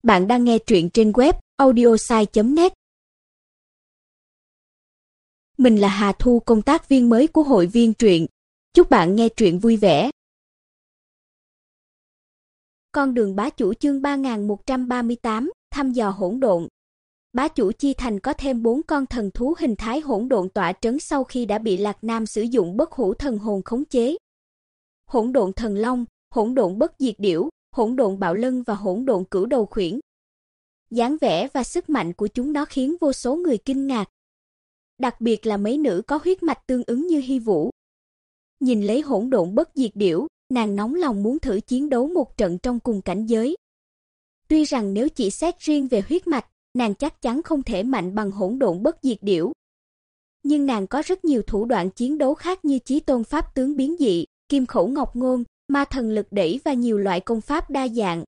Bạn đang nghe truyện trên web audiosai.net. Mình là Hà Thu, công tác viên mới của hội viên truyện. Chúc bạn nghe truyện vui vẻ. Con đường bá chủ chương 3138, thăm dò hỗn độn. Bá chủ Chi Thành có thêm 4 con thần thú hình thái hỗn độn tọa trấn sau khi đã bị Lạc Nam sử dụng bất hủ thần hồn khống chế. Hỗn độn thần long, hỗn độn bất diệt điểu, hỗn độn bạo lân và hỗn độn cửu đầu khuyển. Dáng vẻ và sức mạnh của chúng nó khiến vô số người kinh ngạc. Đặc biệt là mấy nữ có huyết mạch tương ứng như Hy Vũ. Nhìn lấy hỗn độn bất diệt điểu, nàng nóng lòng muốn thử chiến đấu một trận trong cùng cảnh giới. Tuy rằng nếu chỉ xét riêng về huyết mạch, nàng chắc chắn không thể mạnh bằng hỗn độn bất diệt điểu. Nhưng nàng có rất nhiều thủ đoạn chiến đấu khác như chí tôn pháp tướng biến dị, kim khẩu ngọc ngôn, ma thần lực đẩy và nhiều loại công pháp đa dạng.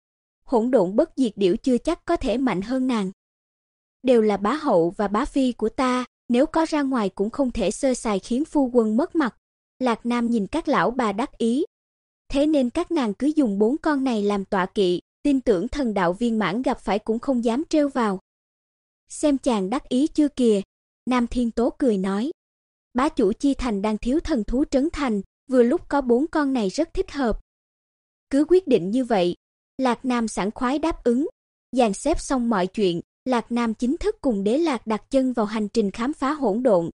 Hỗn độn bất diệt điểu chưa chắc có thể mạnh hơn nàng. Đều là bá hậu và bá phi của ta, nếu có ra ngoài cũng không thể sơ sài khiến phu quân mất mặt. Lạc Nam nhìn các lão bà đắc ý. Thế nên các nàng cứ dùng 4 con này làm tọa kỵ, tin tưởng thần đạo viên mãn gặp phải cũng không dám trêu vào. Xem chàng đắc ý chưa kìa, Nam Thiên Tố cười nói. Bá chủ Chi Thành đang thiếu thần thú trấn thành, vừa lúc có 4 con này rất thích hợp. Cứ quyết định như vậy. Lạc Nam sảng khoái đáp ứng. Dàn xếp xong mọi chuyện, Lạc Nam chính thức cùng Đế Lạc đặt chân vào hành trình khám phá hỗn độn.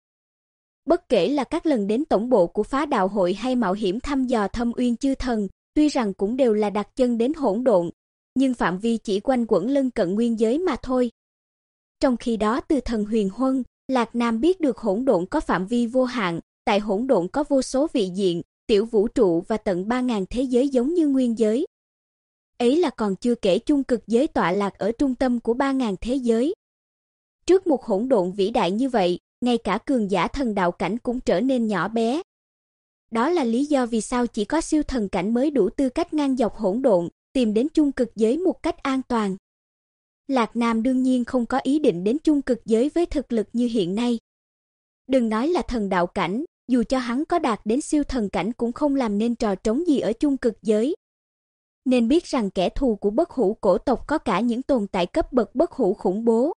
Bất kể là các lần đến tổng bộ của phá đạo hội hay mạo hiểm thăm dò Thâm Uyên chư thần, tuy rằng cũng đều là đặt chân đến hỗn độn, nhưng phạm vi chỉ quanh quẩn lân cận nguyên giới mà thôi. Trong khi đó từ thần Huyền Huân, Lạc Nam biết được hỗn độn có phạm vi vô hạn, tại hỗn độn có vô số vị diện, tiểu vũ trụ và tận 3000 thế giới giống như nguyên giới. Ấy là còn chưa kể chung cực giới tọa lạc ở trung tâm của 3000 thế giới. Trước một hỗn độn vĩ đại như vậy, ngay cả cường giả thần đạo cảnh cũng trở nên nhỏ bé. Đó là lý do vì sao chỉ có siêu thần cảnh mới đủ tư cách ngang dọc hỗn độn, tìm đến chung cực giới một cách an toàn. Lạc Nam đương nhiên không có ý định đến chung cực giới với thực lực như hiện nay. Đừng nói là thần đạo cảnh, dù cho hắn có đạt đến siêu thần cảnh cũng không làm nên trò trống gì ở chung cực giới. Nên biết rằng kẻ thù của bất hủ cổ tộc có cả những tồn tại cấp bậc bất hủ khủng bố.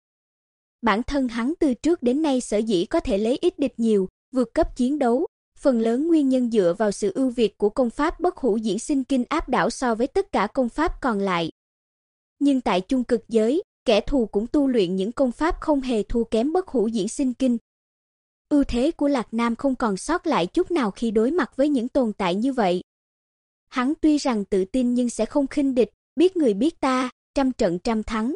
Bản thân hắn từ trước đến nay sở dĩ có thể lấy ít địch nhiều, vượt cấp chiến đấu, phần lớn nguyên nhân dựa vào sự ưu việt của công pháp bất hủ diễn sinh kinh áp đảo so với tất cả công pháp còn lại. Nhưng tại chung cực giới, kẻ thù cũng tu luyện những công pháp không hề thua kém bất hủ diễn sinh kinh. Ưu thế của Lạc Nam không còn sót lại chút nào khi đối mặt với những tồn tại như vậy. Hắn tuy rằng tự tin nhưng sẽ không khinh địch, biết người biết ta, trăm trận trăm thắng.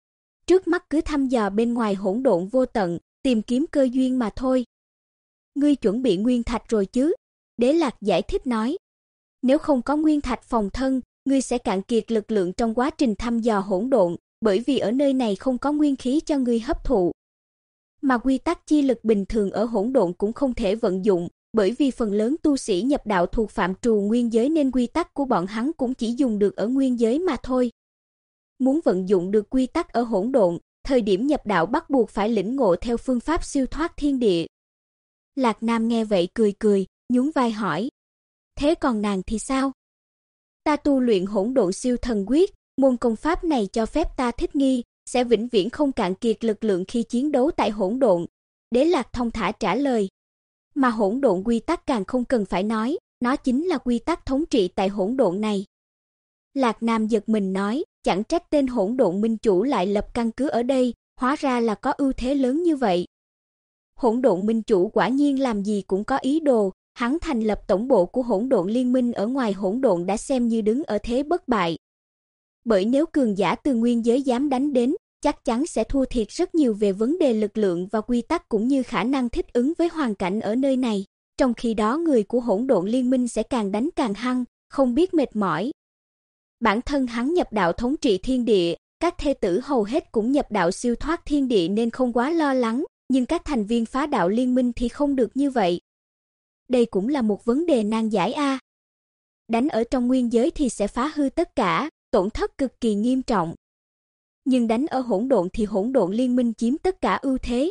Trước mắt cứ thăm dò bên ngoài hỗn độn vô tận, tìm kiếm cơ duyên mà thôi. Ngươi chuẩn bị nguyên thạch rồi chứ? Đế Lạc giải thích nói. Nếu không có nguyên thạch phòng thân, ngươi sẽ cạn kiệt lực lượng trong quá trình thăm dò hỗn độn, bởi vì ở nơi này không có nguyên khí cho ngươi hấp thụ. Mà quy tắc chi lực bình thường ở hỗn độn cũng không thể vận dụng, bởi vì phần lớn tu sĩ nhập đạo thuộc phạm trù nguyên giới nên quy tắc của bọn hắn cũng chỉ dùng được ở nguyên giới mà thôi. Muốn vận dụng được quy tắc ở hỗn độn, thời điểm nhập đạo bắt buộc phải lĩnh ngộ theo phương pháp siêu thoát thiên địa. Lạc Nam nghe vậy cười cười, nhún vai hỏi. Thế còn nàng thì sao? Ta tu luyện hỗn độn siêu thần quyết, môn công pháp này cho phép ta thích nghi, sẽ vĩnh viễn không cạn kiệt lực lượng khi chiến đấu tại hỗn độn. Đế Lạc thông thả trả lời. Mà hỗn độn quy tắc càng không cần phải nói, nó chính là quy tắc thống trị tại hỗn độn này. Lạc Nam giật mình nói, chẳng trách tên hỗn độn minh chủ lại lập căn cứ ở đây, hóa ra là có ưu thế lớn như vậy. Hỗn độn minh chủ quả nhiên làm gì cũng có ý đồ, hắn thành lập tổng bộ của hỗn độn liên minh ở ngoài hỗn độn đã xem như đứng ở thế bất bại. Bởi nếu cường giả từ nguyên giới dám đánh đến, chắc chắn sẽ thua thiệt rất nhiều về vấn đề lực lượng và quy tắc cũng như khả năng thích ứng với hoàn cảnh ở nơi này. Trong khi đó người của hỗn độn liên minh sẽ càng đánh càng hăng, không biết mệt mỏi. Bản thân hắn nhập đạo thống trị thiên địa, các thê tử hầu hết cũng nhập đạo siêu thoát thiên địa nên không quá lo lắng, nhưng các thành viên phá đạo liên minh thì không được như vậy. Đây cũng là một vấn đề nan giải a. Đánh ở trong nguyên giới thì sẽ phá hư tất cả, tổn thất cực kỳ nghiêm trọng. Nhưng đánh ở hỗn độn thì hỗn độn liên minh chiếm tất cả ưu thế.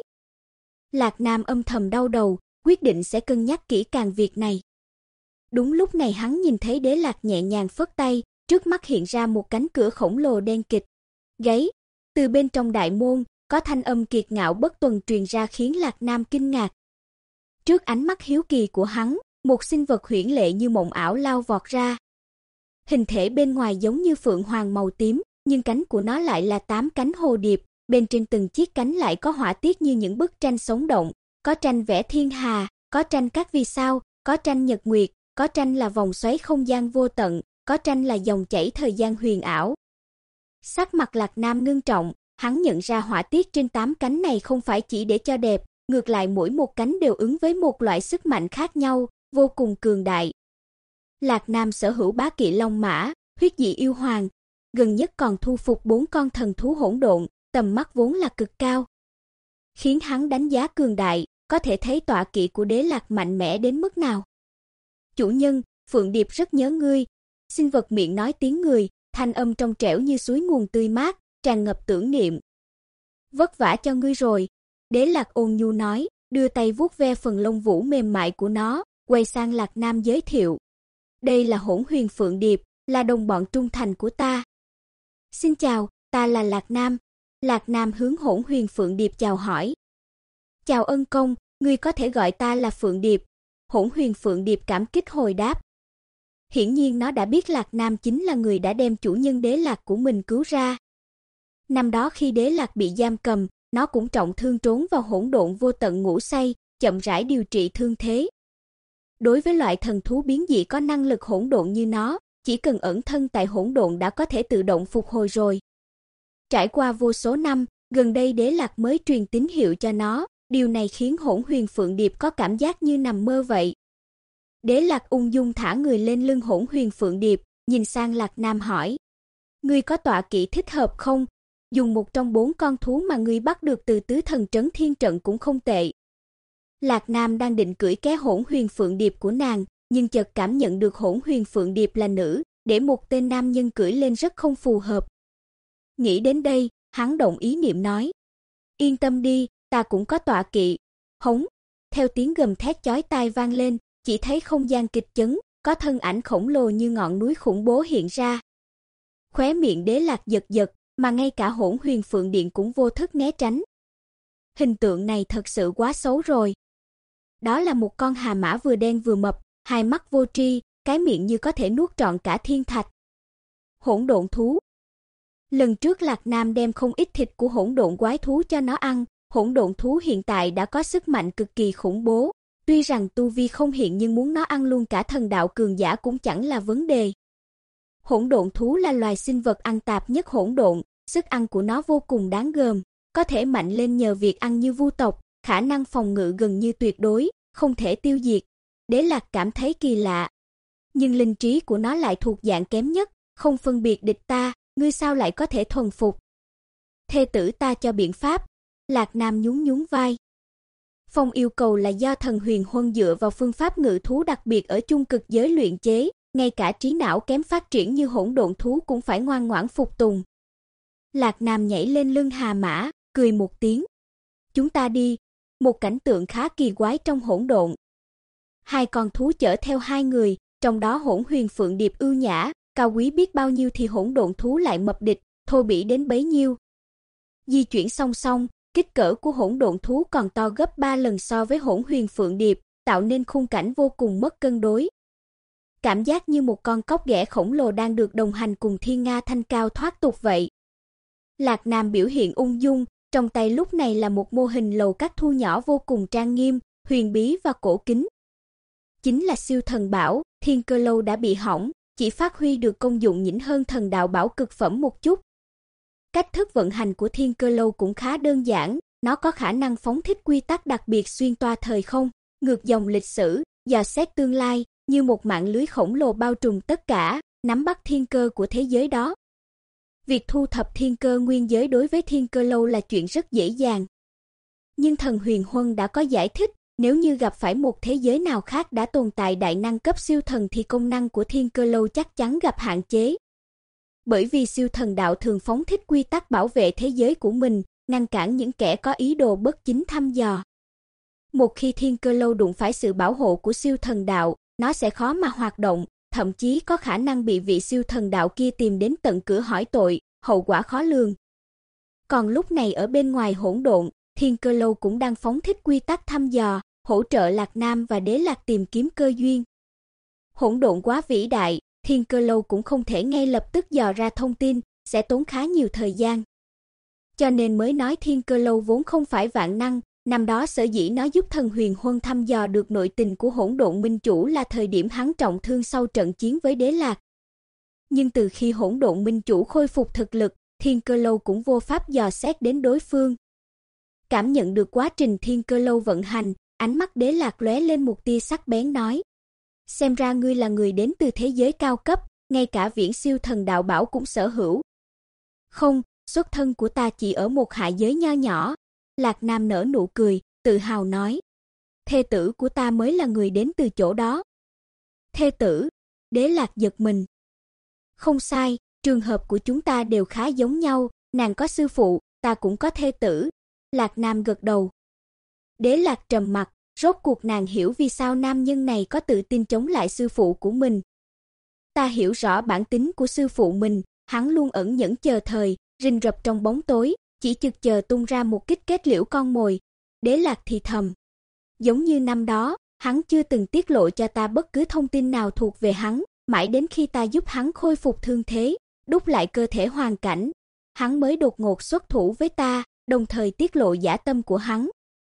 Lạc Nam âm thầm đau đầu, quyết định sẽ cân nhắc kỹ càng việc này. Đúng lúc này hắn nhìn thấy Đế Lạc nhẹ nhàng phất tay, trước mắt hiện ra một cánh cửa khổng lồ đen kịt. Gáy, từ bên trong đại môn, có thanh âm kiệt ngạo bất tuần truyền ra khiến Lạc Nam kinh ngạc. Trước ánh mắt hiếu kỳ của hắn, một sinh vật huyễn lệ như mộng ảo lao vọt ra. Hình thể bên ngoài giống như phượng hoàng màu tím, nhưng cánh của nó lại là 8 cánh hồ điệp, bên trên từng chiếc cánh lại có họa tiết như những bức tranh sống động, có tranh vẽ thiên hà, có tranh các vì sao, có tranh nhật nguyệt, có tranh là vòng xoáy không gian vô tận, có tranh là dòng chảy thời gian huyền ảo. Sắc mặt Lạc Nam ngưng trọng, hắn nhận ra họa tiết trên 8 cánh này không phải chỉ để cho đẹp, ngược lại mỗi một cánh đều ứng với một loại sức mạnh khác nhau, vô cùng cường đại. Lạc Nam sở hữu bá kỵ long mã, huyết dị yêu hoàng, gần nhất còn thu phục 4 con thần thú hỗn độn, tầm mắt vốn là cực cao. Khiến hắn đánh giá cường đại, có thể thấy tọa kỵ của Đế Lạc mạnh mẽ đến mức nào. Chủ nhân, Phượng Điệp rất nhớ ngươi. Sinh vật miệng nói tiếng người, thanh âm trong trẻo như suối nguồn tươi mát, tràn ngập tưởng niệm. Vất vả cho ngươi rồi. Đế Lạc ôn nhu nói, đưa tay vuốt ve phần lông vũ mềm mại của nó, quay sang Lạc Nam giới thiệu. Đây là Hỗn Huyền Phượng Điệp, là đồng bọn trung thành của ta. Xin chào, ta là Lạc Nam. Lạc Nam hướng Hỗn Huyền Phượng Điệp chào hỏi. Chào ân công, ngươi có thể gọi ta là Phượng Điệp. Hỗn Huyền Phượng Điệp cảm kích hồi đáp. Hiển nhiên nó đã biết Lạc Nam chính là người đã đem chủ nhân Đế Lạc của mình cứu ra. Năm đó khi Đế Lạc bị giam cầm, nó cũng trọng thương trốn vào hỗn độn vô tận ngủ say, chậm rãi điều trị thương thế. Đối với loại thần thú biến dị có năng lực hỗn độn như nó, chỉ cần ẩn thân tại hỗn độn đã có thể tự động phục hồi rồi. Trải qua vô số năm, gần đây Đế Lạc mới truyền tín hiệu cho nó, điều này khiến Hỗn Huyền Phượng Điệp có cảm giác như nằm mơ vậy. Đế Lạc ung dung thả người lên lưng Hỗn Huyền Phượng Điệp, nhìn sang Lạc Nam hỏi. Ngươi có tọa kỵ thích hợp không? Dùng một trong 4 con thú mà ngươi bắt được từ tứ thần trấn thiên trận cũng không tệ. Lạc Nam đang định cưỡi ké Hỗn Huyền Phượng Điệp của nàng, nhưng chợt cảm nhận được Hỗn Huyền Phượng Điệp là nữ, để một tên nam nhân cưỡi lên rất không phù hợp. Nghĩ đến đây, hắn động ý niệm nói. Yên tâm đi, ta cũng có tọa kỵ. Hống, theo tiếng gầm thét chói tai vang lên, chỉ thấy không gian kịch chấn, có thân ảnh khổng lồ như ngọn núi khủng bố hiện ra. Khóe miệng Đế Lạc giật giật, mà ngay cả Hỗn Huyền Phượng Điện cũng vô thức né tránh. Hình tượng này thật sự quá xấu rồi. Đó là một con hà mã vừa đen vừa mập, hai mắt vô tri, cái miệng như có thể nuốt trọn cả thiên thạch. Hỗn độn thú. Lần trước Lạc Nam đem không ít thịt của hỗn độn quái thú cho nó ăn, hỗn độn thú hiện tại đã có sức mạnh cực kỳ khủng bố, tuy rằng tu vi không hiện nhưng muốn nó ăn luôn cả thần đạo cường giả cũng chẳng là vấn đề. Hỗn độn thú là loài sinh vật ăn tạp nhất hỗn độn, sức ăn của nó vô cùng đáng gờm, có thể mạnh lên nhờ việc ăn như vu tộc, khả năng phòng ngự gần như tuyệt đối, không thể tiêu diệt. Đế Lạc cảm thấy kỳ lạ. Nhưng linh trí của nó lại thuộc dạng kém nhất, không phân biệt địch ta, ngươi sao lại có thể thuần phục? Thê tử ta cho biện pháp. Lạc Nam nhún nhún vai. Phong yêu cầu là do thần huyền huân dựa vào phương pháp ngự thú đặc biệt ở chung cực giới luyện chế, ngay cả trí não kém phát triển như hỗn độn thú cũng phải ngoan ngoãn phục tùng. Lạc Nam nhảy lên lưng hà mã, cười một tiếng. Chúng ta đi. Một cảnh tượng khá kỳ quái trong hỗn độn. Hai con thú chở theo hai người, trong đó Hỗn Huyền Phượng Điệp ưu nhã, cao quý biết bao nhiêu thì hỗn độn thú lại mập địch, thô bỉ đến bấy nhiêu. Di chuyển song song, kích cỡ của hỗn độn thú còn to gấp 3 lần so với Hỗn Huyền Phượng Điệp, tạo nên khung cảnh vô cùng mất cân đối. Cảm giác như một con cóc ghẻ khổng lồ đang được đồng hành cùng thiên nga thanh cao thoát tục vậy. Lạc Nam biểu hiện ung dung, trong tay lúc này là một mô hình lầu các thu nhỏ vô cùng trang nghiêm, huyền bí và cổ kính. Chính là siêu thần bảo, Thiên Cơ Lâu đã bị hỏng, chỉ phát huy được công dụng nhỉnh hơn thần đạo bảo cực phẩm một chút. Cách thức vận hành của Thiên Cơ Lâu cũng khá đơn giản, nó có khả năng phóng thích quy tắc đặc biệt xuyên toa thời không, ngược dòng lịch sử, dò xét tương lai, như một mạng lưới khổng lồ bao trùm tất cả, nắm bắt thiên cơ của thế giới đó. Việc thu thập thiên cơ nguyên giới đối với Thiên Cơ Lâu là chuyện rất dễ dàng. Nhưng thần Huyền Huân đã có giải thích, nếu như gặp phải một thế giới nào khác đã tồn tại đại năng cấp siêu thần thì công năng của Thiên Cơ Lâu chắc chắn gặp hạn chế. Bởi vì siêu thần đạo thường phóng thích quy tắc bảo vệ thế giới của mình, ngăn cản những kẻ có ý đồ bất chính thăm dò. Một khi Thiên Cơ Lâu đụng phải sự bảo hộ của siêu thần đạo, nó sẽ khó mà hoạt động, thậm chí có khả năng bị vị siêu thần đạo kia tìm đến tận cửa hỏi tội, hậu quả khó lường, Còn lúc này ở bên ngoài hỗn độn, Thiên Cơ Lâu cũng đang phóng thích quy tắc thăm dò, hỗ trợ Lạc Nam và Đế Lạc tìm kiếm cơ duyên. Hỗn độn quá vĩ đại, Thiên Cơ Lâu cũng không thể ngay lập tức dò ra thông tin, sẽ tốn khá nhiều thời gian. Cho nên mới nói Thiên Cơ Lâu vốn không phải vạn năng, năm đó sở dĩ nó giúp Thần Huyền Huân thăm dò được nội tình của hỗn độn minh chủ là thời điểm hắn trọng thương sau trận chiến với Đế Lạc. Nhưng từ khi hỗn độn minh chủ khôi phục thực lực, Thiên Cơ Lâu cũng vô pháp dò xét đến đối phương. Cảm nhận được quá trình Thiên Cơ Lâu vận hành, ánh mắt Đế Lạc lóe lên một tia sắc bén nói: "Xem ra ngươi là người đến từ thế giới cao cấp, ngay cả viễn siêu thần đạo bảo cũng sở hữu." "Không, xuất thân của ta chỉ ở một hạ giới nho nhỏ." Lạc Nam nở nụ cười, tự hào nói: "Thê tử của ta mới là người đến từ chỗ đó." "Thê tử?" Đế Lạc giật mình. "Không sai, trường hợp của chúng ta đều khá giống nhau, nàng có sư phụ, ta cũng có thê tử." Lạc Nam gật đầu. Đế Lạc trầm mặc, rốt cuộc nàng hiểu vì sao nam nhân này có tự tin chống lại sư phụ của mình. Ta hiểu rõ bản tính của sư phụ mình, hắn luôn ẩn nhẫn chờ thời, rình rập trong bóng tối, chỉ chực chờ tung ra một kích kết liễu con mồi. Đế Lạc thì thầm. Giống như năm đó, hắn chưa từng tiết lộ cho ta bất cứ thông tin nào thuộc về hắn, mãi đến khi ta giúp hắn khôi phục thương thế, đúc lại cơ thể hoàn cảnh, hắn mới đột ngột xuất thủ với ta, đồng thời tiết lộ dã tâm của hắn.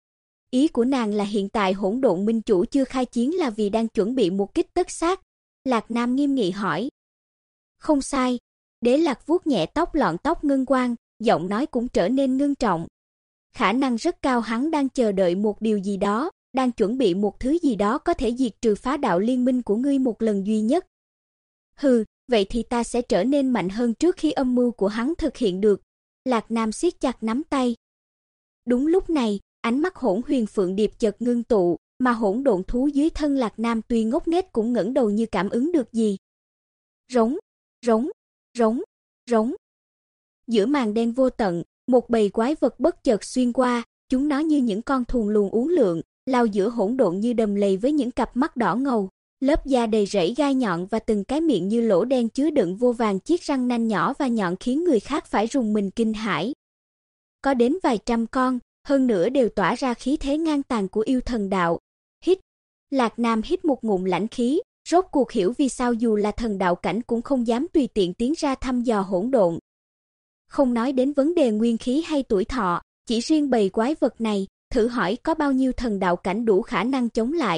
Ý của nàng là hiện tại hỗn độn minh chủ chưa khai chiến là vì đang chuẩn bị một kích tất sát. Lạc Nam nghiêm nghị hỏi. Không sai. Đế Lạc vuốt nhẹ tóc lọn tóc ngân quang, giọng nói cũng trở nên ngưng trọng. Khả năng rất cao hắn đang chờ đợi một điều gì đó, đang chuẩn bị một thứ gì đó có thể diệt trừ phá đạo liên minh của ngươi một lần duy nhất. Hừ, vậy thì ta sẽ trở nên mạnh hơn trước khi âm mưu của hắn thực hiện được. Lạc Nam siết chặt nắm tay. Đúng lúc này, ánh mắt Hỗn Huyền Phượng Điệp chợt ngưng tụ, mà hỗn độn thú dưới thân Lạc Nam tuy ngốc nghếch cũng ngẩng đầu như cảm ứng được gì. Rống, rống, rống, rống. Giữa màn đen vô tận, một bầy quái vật bất chợt xuyên qua, chúng nó như những con thùn lùn uốn lượn, lao giữa hỗn độn như đầm lầy với những cặp mắt đỏ ngầu, lớp da đầy rẫy gai nhọn và từng cái miệng như lỗ đen chứa đựng vô vàn chiếc răng nanh nhỏ và nhọn khiến người khác phải rùng mình kinh hãi. Có đến vài trăm con, hơn nữa đều tỏa ra khí thế ngang tàn của yêu thần đạo. Hít. Lạc Nam hít một ngụm lãnh khí, rốt cuộc hiểu vì sao dù là thần đạo cảnh cũng không dám tùy tiện tiến ra thăm dò hỗn độn. Không nói đến vấn đề nguyên khí hay tuổi thọ, chỉ riêng bầy quái vật này, thử hỏi có bao nhiêu thần đạo cảnh đủ khả năng chống lại.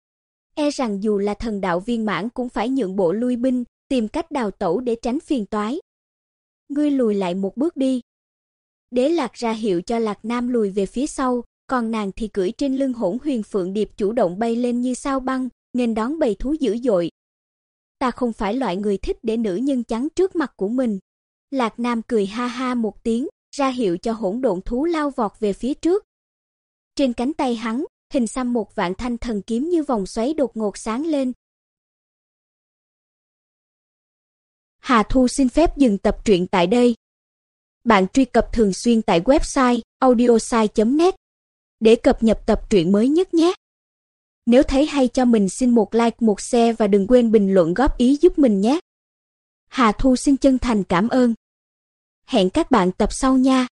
E rằng dù là thần đạo viên mãn cũng phải nhượng bộ lui binh, tìm cách đào tẩu để tránh phiền toái. Ngươi lùi lại một bước đi. Đế Lạc ra hiệu cho Lạc Nam lùi về phía sau, còn nàng thì cưỡi trên lưng Hỗn Huyền Phượng Điệp chủ động bay lên như sao băng, nghênh đón bầy thú dữ dội. Ta không phải loại người thích để nữ nhân chắn trước mặt của mình. Lạc Nam cười ha ha một tiếng, ra hiệu cho hỗn độn thú lao vọt về phía trước. Trên cánh tay hắn, hình xăm một vạn thanh thần kiếm như vòng xoáy đột ngột sáng lên. Hà Thu xin phép dừng tập truyện tại đây. Bạn truy cập thường xuyên tại website audiosai.net để cập nhật tập truyện mới nhất nhé. Nếu thấy hay cho mình xin một like, một share và đừng quên bình luận góp ý giúp mình nhé. Hà Thu xin chân thành cảm ơn. Hẹn các bạn tập sau nha.